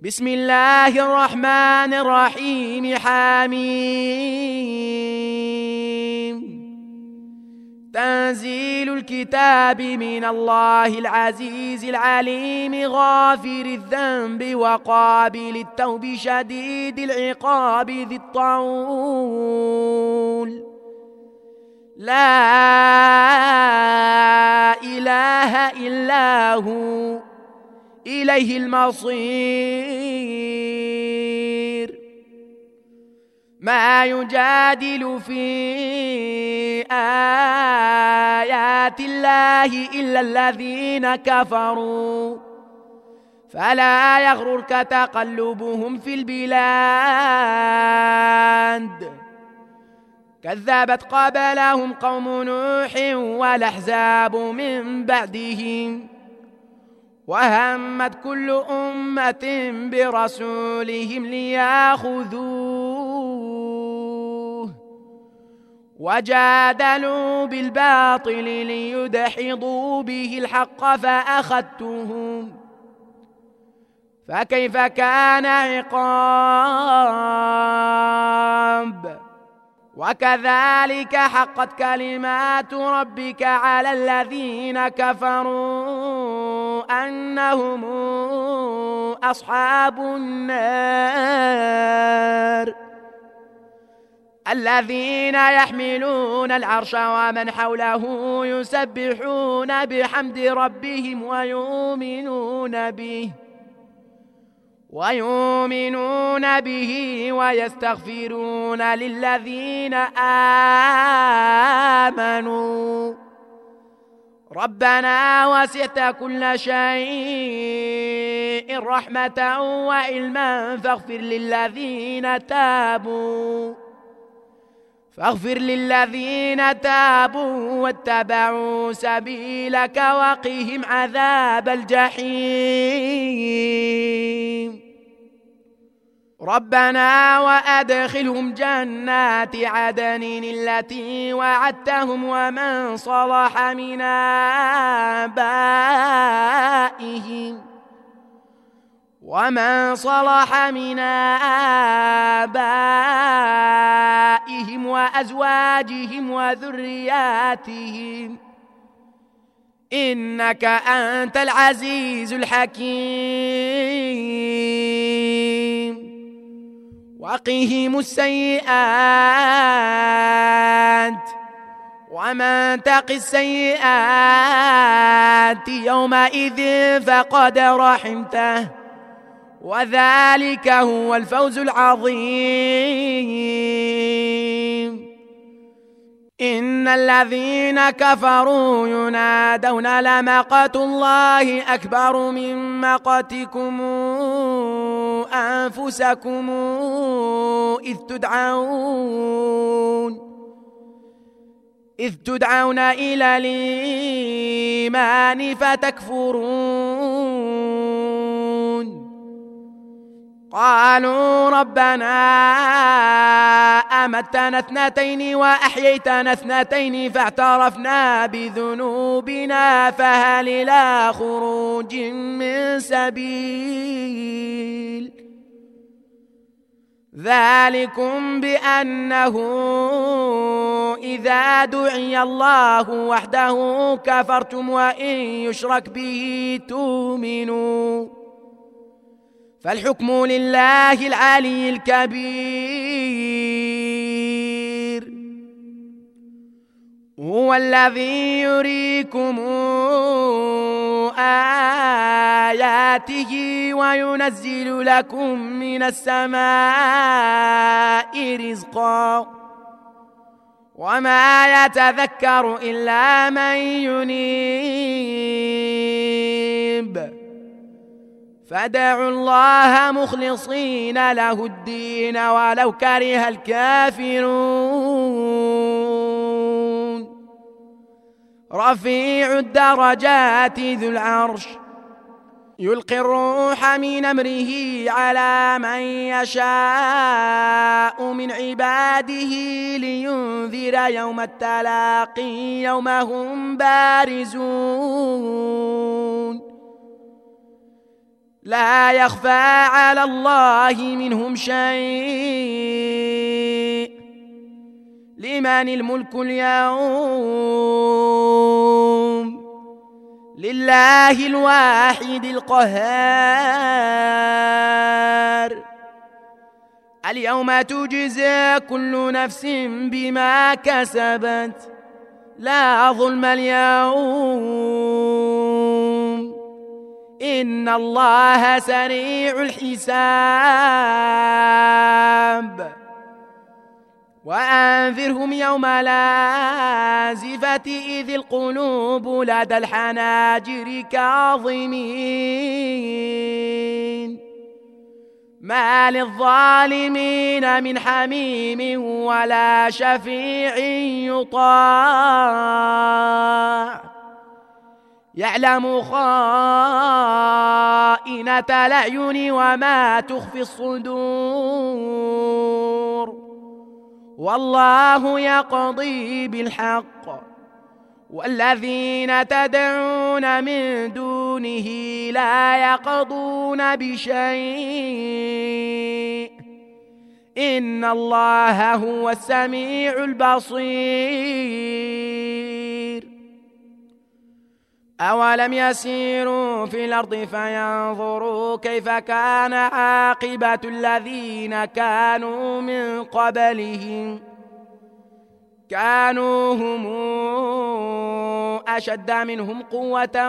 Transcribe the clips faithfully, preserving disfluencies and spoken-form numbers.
بسم الله الرحمن الرحيم. حميم. تنزيل الكتاب من الله العزيز العليم غافر الذنب وقابل التوب شديد العقاب ذي الطول. لا إله إلا هو إليه المصير. ما يجادل في آيات الله إلا الذين كفروا فلا يغررك تقلبهم في البلاد. كذبت قبلهم قوم نوح والأحزاب من بعدهم وهمت كل أمة برسولهم ليأخذوه وجادلوا بالباطل ليدحضوا به الحق فأخذتهم فكيف كان عقاب. وكذلك حقت كلمات ربك على الذين كفروا أنهم أصحاب النار الذين يحملون العرش ومن حوله يسبحون بحمد ربهم ويؤمنون به ويؤمنون به ويستغفرون للذين آمنوا ربنا وسعت كل شيء رحمة وعلما فاغفر للذين تابوا فاغفر للذين تابوا واتبعوا سبيلك وقهم عذاب الجحيم. ربنا وأدخلهم جنات عدن التي وعدتهم ومن صلح من آبائهم ومن صلح من آبائهم وأزواجهم وذرياتهم إنك أنت العزيز الحكيم. وقهم السيئات ومن تق السيئات يومئذ فقد رحمته وذلك هو الفوز العظيم. إن الذين كفروا ينادون لمقت الله أكبر من مقتكم أنفسكم إذ تدعون إذ تدعون إلى الإيمان فتكفرون. قالوا ربنا أمتنا اثنتين وأحييتنا اثنتين فاعترفنا بذنوبنا فهل إلى خروج من سبيل. ذلكم بأنه إذا دعي الله وحده كفرتم وإن يشرك به تؤمنوا فالحكم لله العلي الكبير. هو الذي يريكم آياته وينزل لكم من السماء رزقا وما يتذكر إلا من ينيب. فادعوا الله مخلصين له الدين ولو كره الكافرون. رفيع الدرجات ذو العرش يلقي الروح من أمره على من يشاء من عباده لينذر يوم التلاقي يوم هم بارزون لا يخفى على الله منهم شيء. لمن الملك اليوم؟ لله الواحد القهار. اليوم تجزى كل نفس بما كسبت، لا ظلم اليوم، إن الله سريع الحساب. وأنذرهم يوم الآزفة إذ القلوب لدى الحناجر كاظمين، ما للظالمين من حميم ولا شفيع يطاع، يعلم خائنة الأعين وما تخفي الصدور، والله يقضي بالحق، والذين تدعون من دونه لا يقضون بشيء، إن الله هو السميع البصير. أولم يسيروا في الأرض فينظروا كيف كان عاقبة الذين كانوا من قبلهم، كانوا هم أشد منهم قوة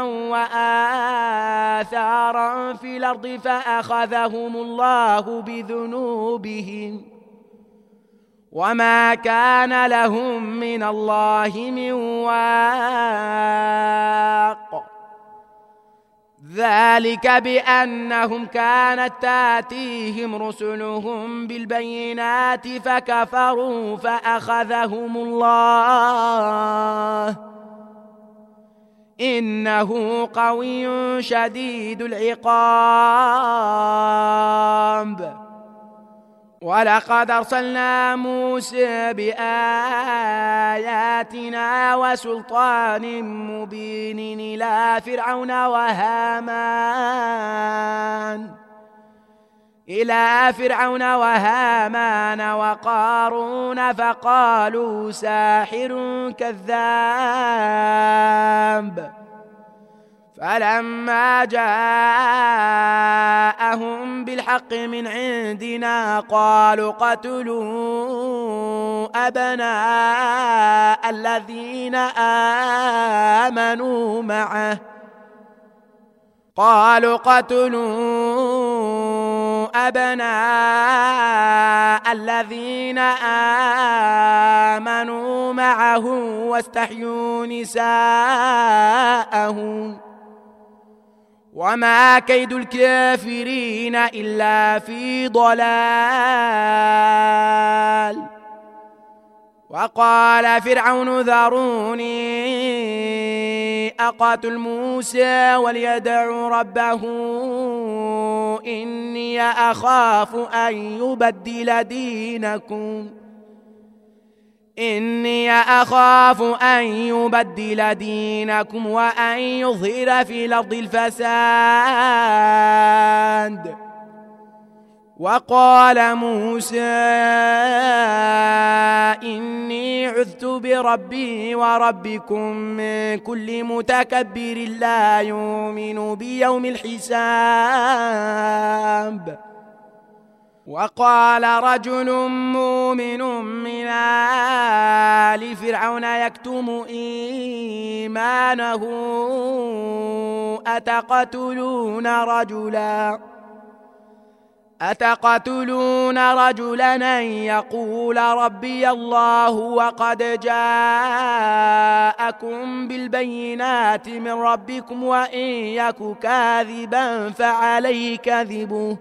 وآثارا في الأرض فأخذهم الله بذنوبهم، وما كان لهم من الله من واق، ذلك بأنهم كانت تاتيهم رسلهم بالبينات فكفروا فأخذهم الله، إنه قوي شديد العقاب. ولقد أرسلنا موسى بآياتنا وسلطان مبين إلى فرعون وهامان إلى فرعون وهامان وقارون فقالوا ساحر كذاب، فلما جاءهم بالحق من عندنا قالوا اقتلوا أبناء الذين آمنوا معه قالوا اقتلوا أبناء الذين آمنوا معه واستحيوا نساءهم، وما كيد الكافرين إلا في ضلال. وقال فرعون ذروني أقتل موسى وليدع ربه إني أخاف أن يبدل دينكم إني أخاف أن يبدل دينكم وأن يظهر في الأرض الفساد. وقال موسى إني عذت بربي وربكم من كل متكبر لا يؤمن بيوم الحساب. وقال رجل مؤمن من آل فرعون يكتم إيمانه أتقتلون رجلا أتقتلون رجلا أن يقول ربي الله وقد جاءكم بالبينات من ربكم وإن يك كاذبا فعليه كذبه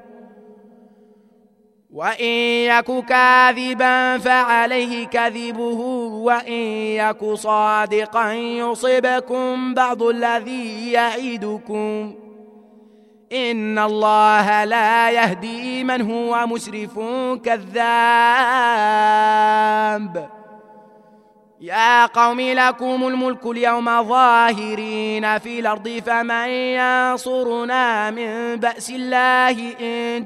وإن يك كاذبا فعليه كذبه وإن يك صادقا يصبكم بعض الذي يعدكم إن الله لا يهدي من هو مسرف كذاب. يا قوم لكم الملك اليوم ظاهرين في الأرض فمن ينصرنا من بأس الله إن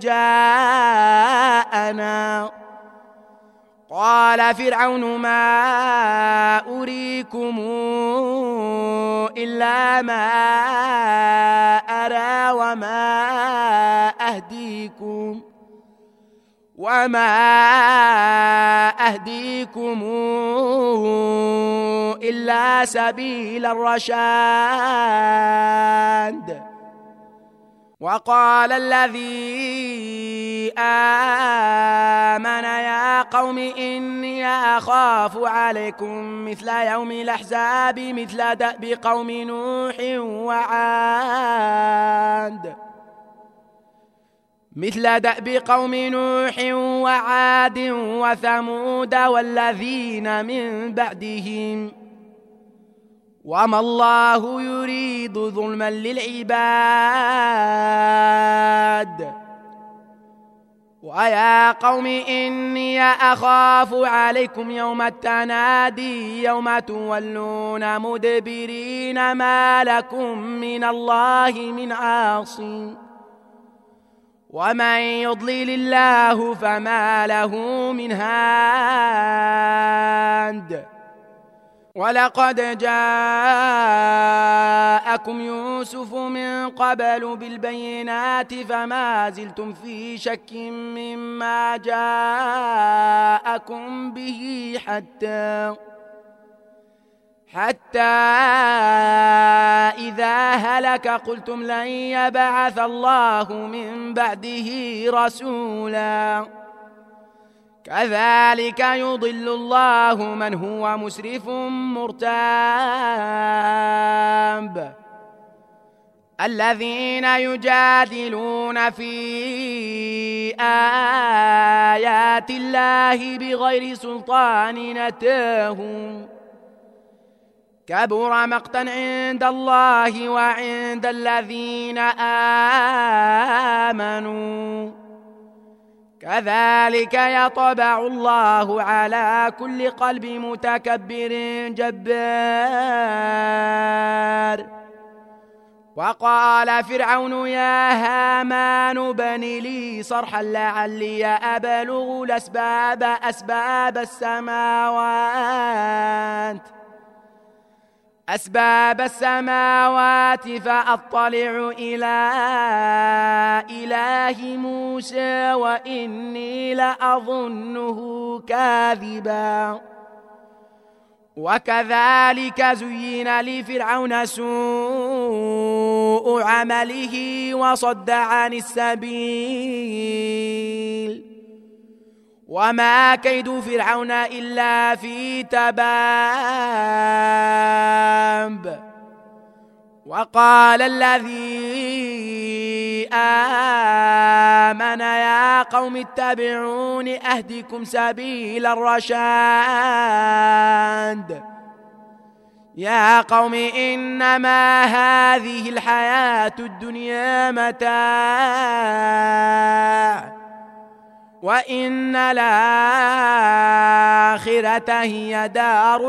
جاءنا قال فرعون ما أريكم إلا ما أرى وما أهديكم وما أهديكم إلا سبيل الرشاد. وقال الذي آمن يا قوم إني أخاف عليكم مثل يوم الأحزاب مثل دأب قوم نوح وعاد مثل دأب قوم نوح وعاد وثمود والذين من بعدهم وما الله يريد ظلما للعباد. ويا قوم إني أخاف عليكم يوم التنادي يوم تولون مدبرين ما لكم من الله من عاصم ومن يضلل الله فما له من هاد. ولقد جاءكم يوسف من قبل بالبينات فما زلتم في شك مما جاءكم به حتى حتى إذا هلك قلتم لن يبعث الله من بعده رسولا كذلك يضل الله من هو مسرف مرتاب. الذين يجادلون في آيات الله بغير سلطان أتاهم كبر مقتا عند الله وعند الذين آمنوا كذلك يطبع الله على كل قلب متكبر جبار. وقال فرعون يا هامان ابن لي صرحا لعلي أبلغ الأسباب أسباب السماوات أسباب السماوات فأطلع إلى إله موسى وإني لأظنه كاذبا. وكذلك زين لفرعون سوء عمله وصد عن السبيل وما كيد فرعون إلا في تباب. وقال الذي آمن يا قوم اتبعون أهدكم سبيل الرشاد. يا قوم إنما هذه الحياة الدنيا متاع وإن الآخرة هي دار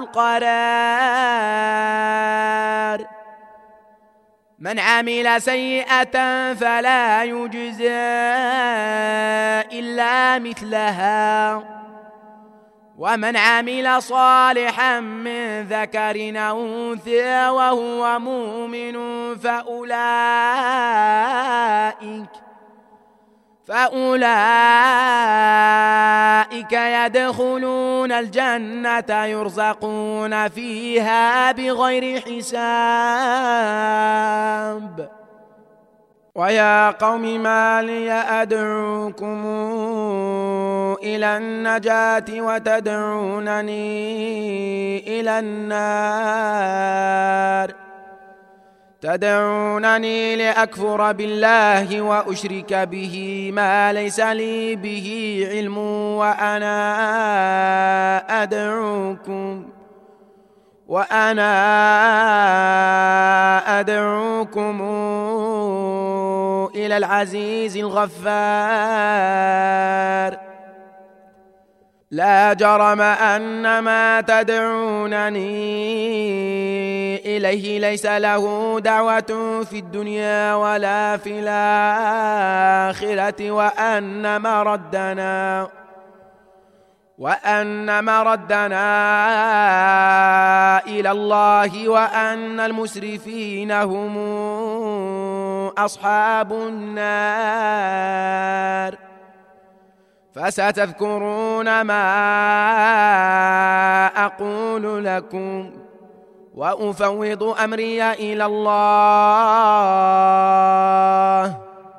القرار. من عمل سيئة فلا يجزى إلا مثلها ومن عمل صالحا من ذكر أو أنثى وهو مؤمن فأولئك فأولئك يدخلون الجنة يرزقون فيها بغير حساب. ويا قوم ما لي أدعوكم إلى النجاة وتدعونني إلى النار تدعونني لأكفر بالله وأشرك به ما ليس لي به علم وأنا أدعوكم وأنا أدعوكم إلى العزيز الغفار. لا جرم أن ما تدعونني إليه ليس له دعوة في الدنيا ولا في الآخرة وأن مردنا وأن مردنا إلى الله وأن المسرفين هم أصحاب النار. فستذكرون ما أقول لكم وأفوض أمري إلى الله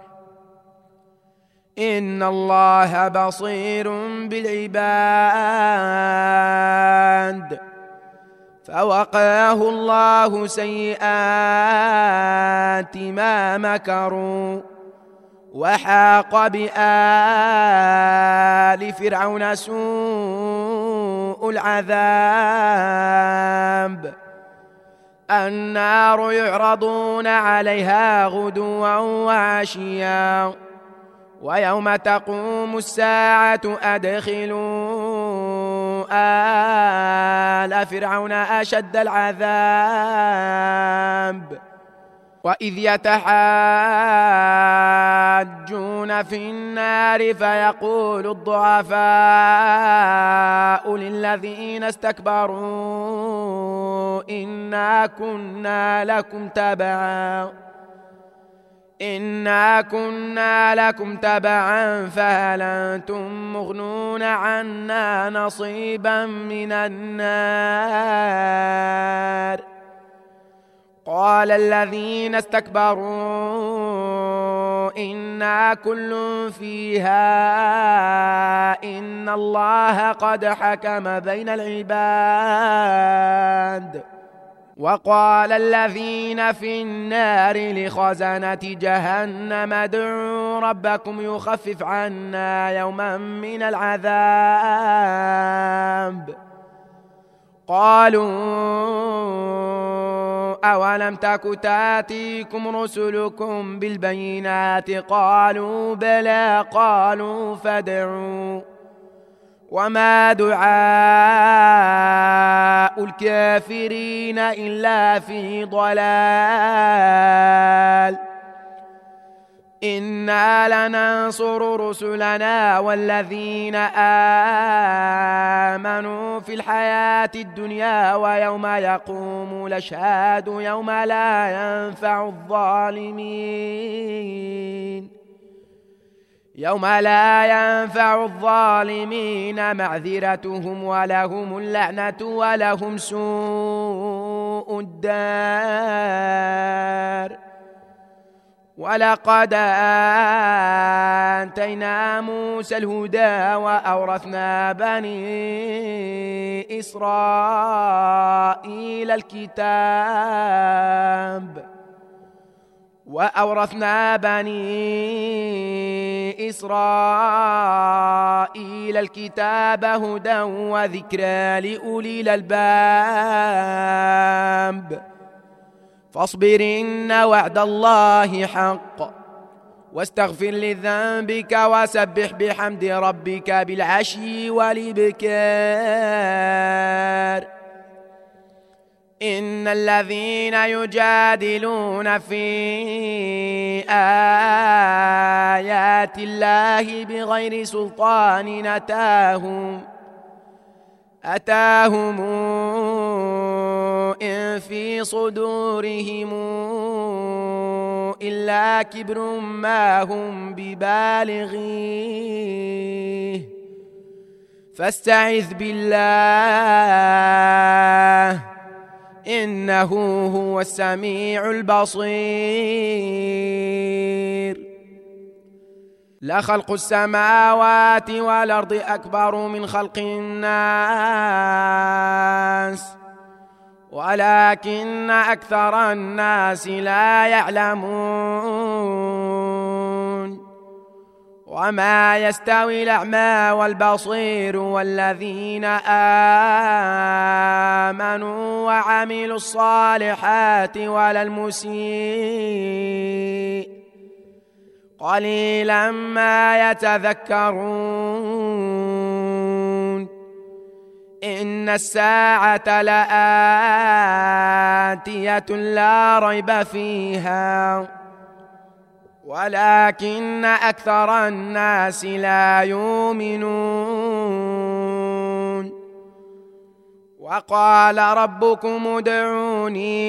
إن الله بصير بالعباد. فوقاه الله سيئات ما مكروا وحاق بآل فرعون سوء العذاب. النار يعرضون عليها غدوا وعشيا ويوم تقوم الساعة أدخلوا آل فرعون أشد العذاب. وإذ يتحاجون في النار فيقول الضعفاء للذين استكبروا إنا كنا لكم تبعا إنا كنا لكم تبعا فهل أنتم مغنون عنا نصيبا من النار. قال الذين استكبروا إنا كل فيها إن الله قد حكم بين العباد. وقال الذين في النار لخزنة جهنم ادعوا ربكم يخفف عنا يوما من العذاب. قالوا أولم تك تاتيكم رسلكم بالبينات قالوا بلى قالوا فادعوا وما دعاء الكافرين إلا في ضلال. إنا لننصر رسلنا والذين آمنوا في الحياة الدنيا ويوم يقوم الأشهاد يوم لا ينفع الظالمين يوم لا ينفع الظالمين معذرتهم ولهم اللعنة ولهم سوء الدار. ولقد آتينا موسى الهدى وأورثنا بني إسرائيل الكتاب وأورثنا بني إسرائيل الكتاب هدى وذكرى لأولي الألباب. فاصبر إن وعد الله حق واستغفر لذنبك وسبح بحمد ربك بالعشي والإبكار. إن الذين يجادلون في آيات الله بغير سلطان أتاهم أتاهم إن في صدورهم إلا كبر ما هم ببالغيه فاستعذ بالله إنه هو السميع البصير. لخلق السماوات والأرض أكبر من خلق الناس ولكن أكثر الناس لا يعلمون. وما يستوي الأعمى والبصير والذين آمنوا وعملوا الصالحات ولا المسيء قليلا ما يتذكرون. إن الساعة لآتية لا ريب فيها ولكن أكثر الناس لا يؤمنون. وقال ربكم ادعوني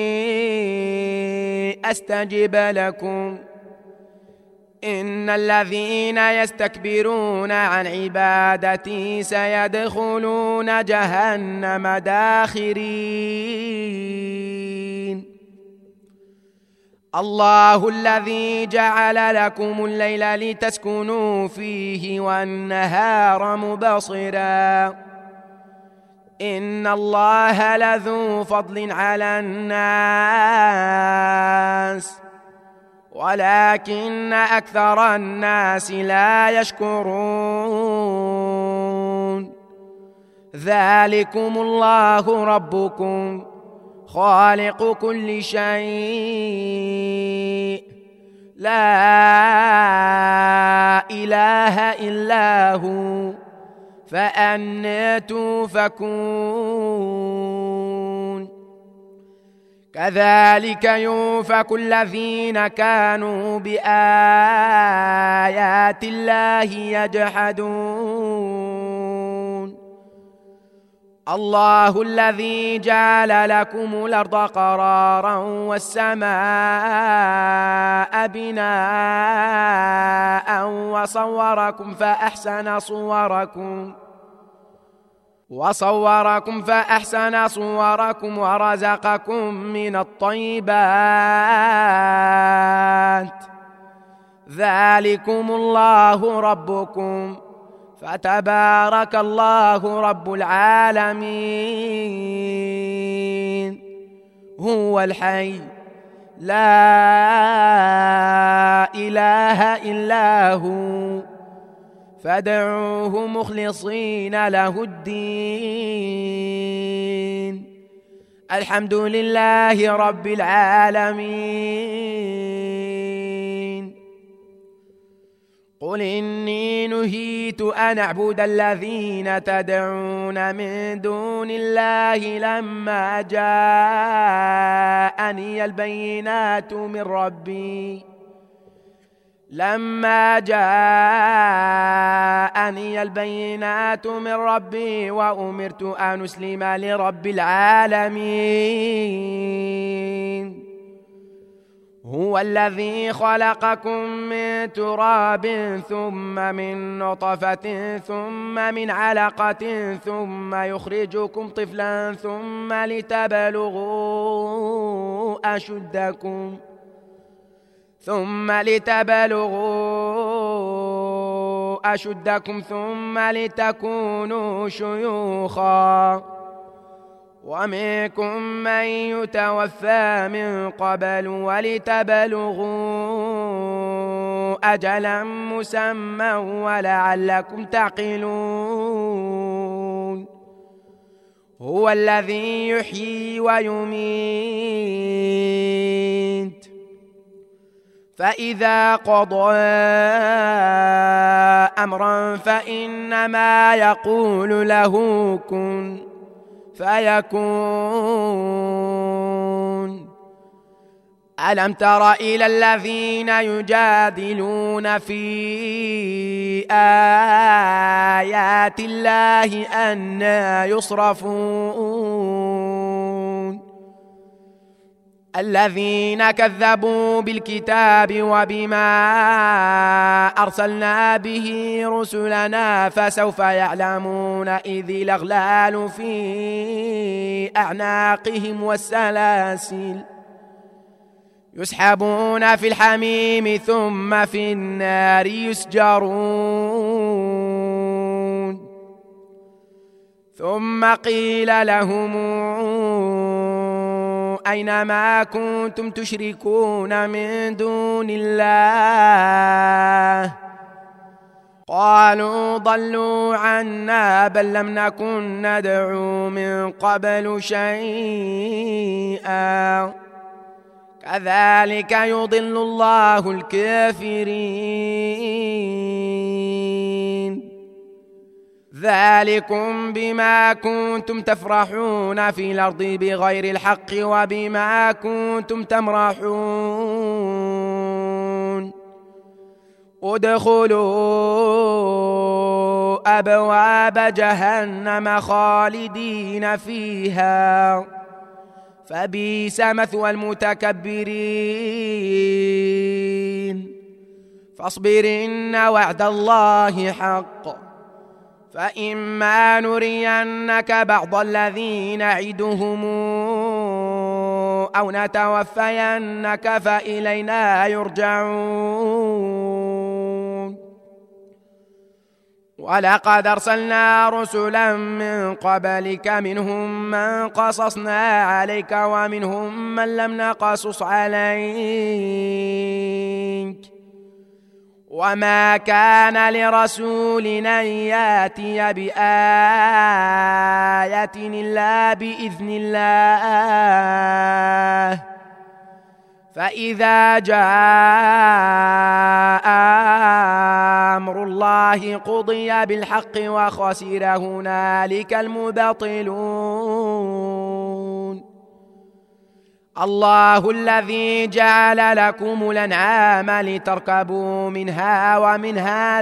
أستجب لكم إن الذين يستكبرون عن عبادتي سيدخلون جهنم داخرين. الله الذي جعل لكم الليل لتسكنوا فيه والنهار مبصرا إن الله لذو فضل على الناس ولكن أكثر الناس لا يشكرون. ذلكم الله ربكم خالق كل شيء لا إله إلا هو فأنى توفكون. كذلك يؤفك الذين كانوا بآيات الله يجحدون. الله الذي جعل لكم الأرض قرارا والسماء بناء وصوركم فأحسن صوركم وصوركم فأحسن صوركم ورزقكم من الطيبات ذلكم الله ربكم فتبارك الله رب العالمين. هو الحي لا إله إلا هو فادعوه مخلصين له الدين. الحمد لله رب العالمين. قل إني نهيت أن أعبد الذين تدعون من دون الله لما جاءني البينات من ربي لما جاءني البينات من ربي وأمرت أن أسلم لرب العالمين. هو الذي خلقكم من تراب ثم من نطفة ثم من علقة ثم يخرجكم طفلا ثم لتبلغوا أشدكم ثم لتبلغوا أشدكم ثم لتكونوا شيوخا ومنكم من يتوفى من قبل ولتبلغوا أجلا مسمى ولعلكم تعقلون. هو الذي يحيي ويميت فإذا قضى أمرا فإنما يقول له كن فيكون. ألم تر إلى الذين يجادلون في آيات الله أنى يصرفون الذين كذبوا بالكتاب وبما أرسلنا به رسلنا فسوف يعلمون إذ الأغلال في أعناقهم والسلاسل يسحبون في الحميم ثم في النار يسجرون. ثم قيل لهم أينما كنتم تشركون من دون الله قالوا ضلوا عنا بل لم نكن ندعو من قبل شيئا كذلك يضل الله الكافرين. ذلكم بما كنتم تفرحون في الأرض بغير الحق وبما كنتم تمرحون ادخلوا أبواب جهنم خالدين فيها فبئس مثوى المتكبرين فاصبر إن وعد الله حق فإما نرينك بعض الذي نعدهم أو نتوفينك فإلينا يرجعون ولقد أرسلنا رسلا من قبلك منهم من قصصنا عليك ومنهم من لم نقصص عليك وما كان لرسول أن يأتي بآية إلا بإذن الله فإذا جاء أمر الله قضي بالحق وخسر هنالك المبطلون الله الذي جعل لكم الأنعام لتركبوا منها ومنها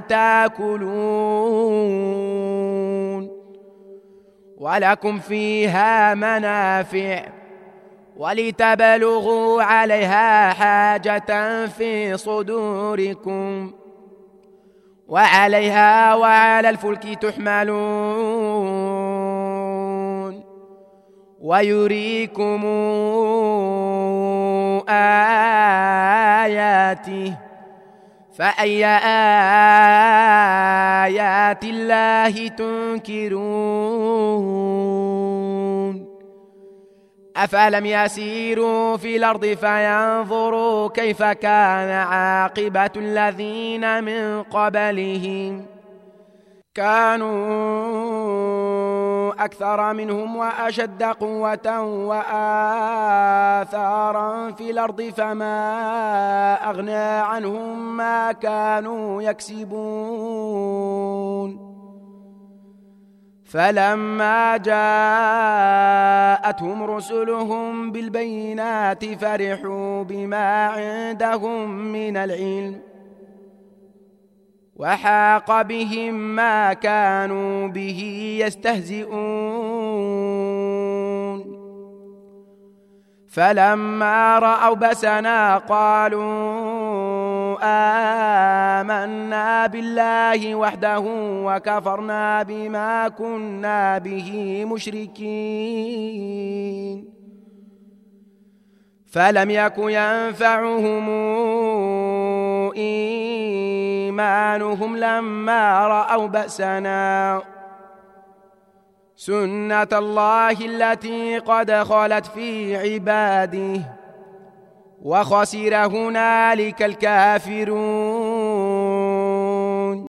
تاكلون ولكم فيها منافع ولتبلغوا عليها حاجة في صدوركم وعليها وعلى الفلك تحملون ويريكم آياته فأي آيات الله تنكرون أفلم يسيروا في الأرض فينظروا كيف كان عاقبة الذين من قبلهم كانوا أكثر منهم وأشد قوة وآثارا في الأرض فما أغنى عنهم ما كانوا يكسبون فلما جاءتهم رسلهم بالبينات فرحوا بما عندهم من العلم وحاق بهم ما كانوا به يستهزئون فلما رأوا بأسنا قالوا آمنا بالله وحده وكفرنا بما كنا به مشركين فلم يك ينفعهم إيمانهم لما رأوا بأسنا سنة الله التي قد خلت في عباده وخسر هنالك الكافرون